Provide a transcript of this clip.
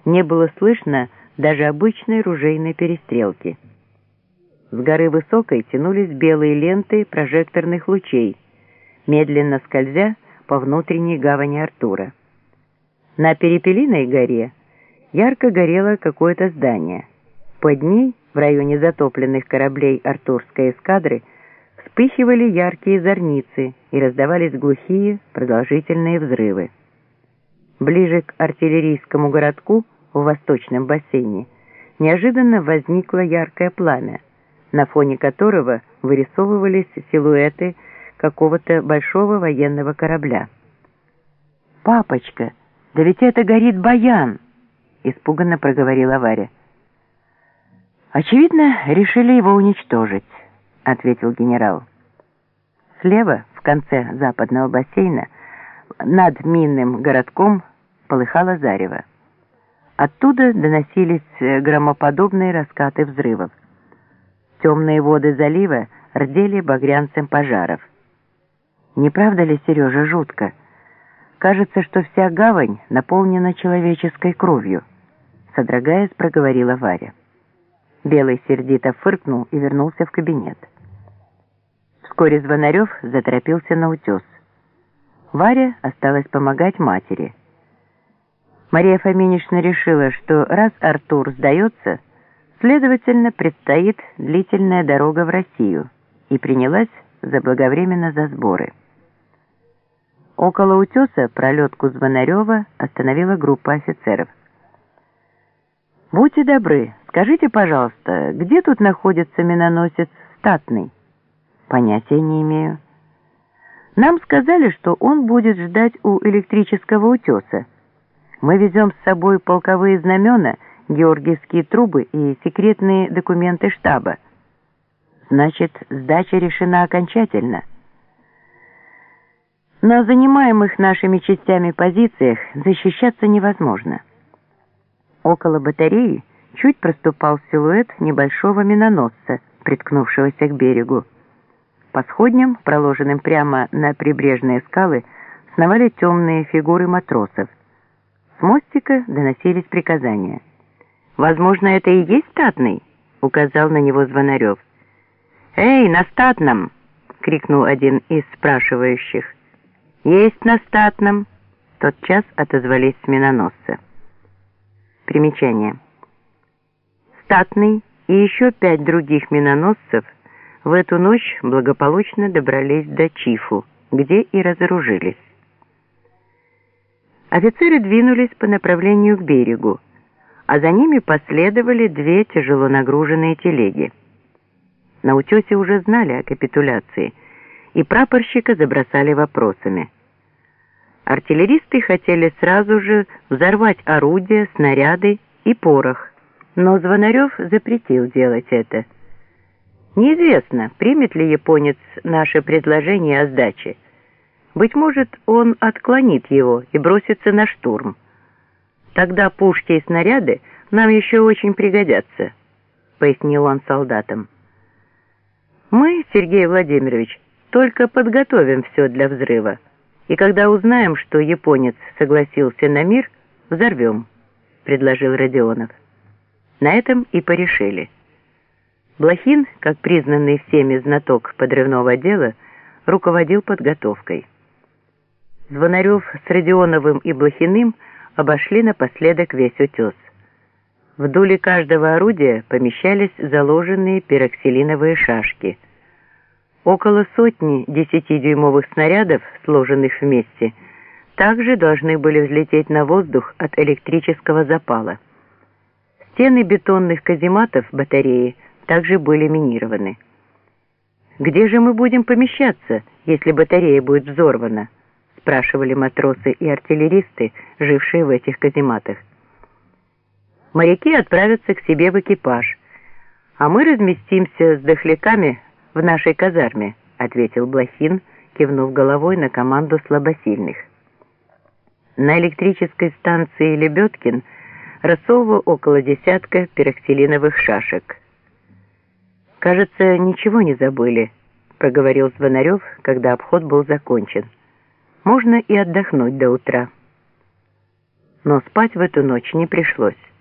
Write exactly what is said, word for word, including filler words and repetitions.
Не было слышно даже обычной ружейной перестрелки. С горы высокой тянулись белые ленты прожекторных лучей, медленно скользя по внутренней гавани Артура. На Перепелиной горе ярко горело какое-то здание. Под ней, в районе затопленных кораблей артурской эскадры, вспыхивали яркие зорницы и раздавались глухие продолжительные взрывы. Ближе к артиллерийскому городку в восточном бассейне неожиданно возникло яркое пламя, на фоне которого вырисовывались силуэты какого-то большого военного корабля. «Папочка, да ведь это горит Баян!» — испуганно проговорила Варя. «Очевидно, решили его уничтожить», — ответил генерал. Слева, в конце западного бассейна, над минным городком полыхало зарево. Оттуда доносились громоподобные раскаты взрывов. Темные воды залива рдели багрянцем пожаров. Не правда ли, Сережа, жутко? Кажется, что вся гавань наполнена человеческой кровью, содрогаясь, проговорила Варя. Белый сердито фыркнул и вернулся в кабинет. Вскоре Звонарев заторопился на утес. Варя осталась помогать матери. Мария Фоминична решила, что раз Артур сдается, следовательно, предстоит длительная дорога в Россию, и принялась заблаговременно за сборы. Около утеса пролетку Звонарева остановила группа офицеров. «Будьте добры, скажите, пожалуйста, где тут находится миноносец Статный?» «Понятия не имею». «Нам сказали, что он будет ждать у электрического утеса. Мы везем с собой полковые знамена, георгиевские трубы и секретные документы штаба. Значит, сдача решена окончательно. На занимаемых нашими частями позициях защищаться невозможно». Около батареи чуть проступал силуэт небольшого миноносца, приткнувшегося к берегу. По сходням, проложенным прямо на прибрежные скалы, сновали темные фигуры матросов. С мостика доносились приказания. «Возможно, это и есть Статный?» — указал на него Звонарев. «Эй, на Статном!» — крикнул один из спрашивающих. «Есть на Статном!» — тотчас отозвались с миноносца. Примечание. Статный и еще пять других миноносцев в эту ночь благополучно добрались до Чифу, где и разоружились. Офицеры двинулись по направлению к берегу, а за ними последовали две тяжело нагруженные телеги. На утесе уже знали о капитуляции, и прапорщика забросали вопросами. Артиллеристы хотели сразу же взорвать орудия, снаряды и порох, но Звонарев запретил делать это. Неизвестно, примет ли японец наше предложение о сдаче. Быть может, он отклонит его и бросится на штурм. Тогда пушки и снаряды нам еще очень пригодятся, пояснил он солдатам. Мы, Сергей Владимирович, только подготовим все для взрыва. И когда узнаем, что японец согласился на мир, взорвем, предложил Родионов. На этом и порешили. Блохин, как признанный всеми знаток подрывного дела, руководил подготовкой. Звонарев с Родионовым и Блохиным обошли напоследок весь утес. В дуле каждого орудия помещались заложенные пироксилиновые шашки. Около сотни десятидюймовых снарядов, сложенных вместе, также должны были взлететь на воздух от электрического запала. Стены бетонных казематов батареи также были минированы. «Где же мы будем помещаться, если батарея будет взорвана?» — спрашивали матросы и артиллеристы, жившие в этих казематах. «Моряки отправятся к себе в экипаж, а мы разместимся с дохляками в нашей казарме», — ответил Блохин, кивнув головой на команду слабосильных. На электрической станции Лебедкин рассовывал около десятка пироксилиновых шашек. «Кажется, ничего не забыли», — проговорил Звонарев, когда обход был закончен. «Можно и отдохнуть до утра». но спать в эту ночь не пришлось.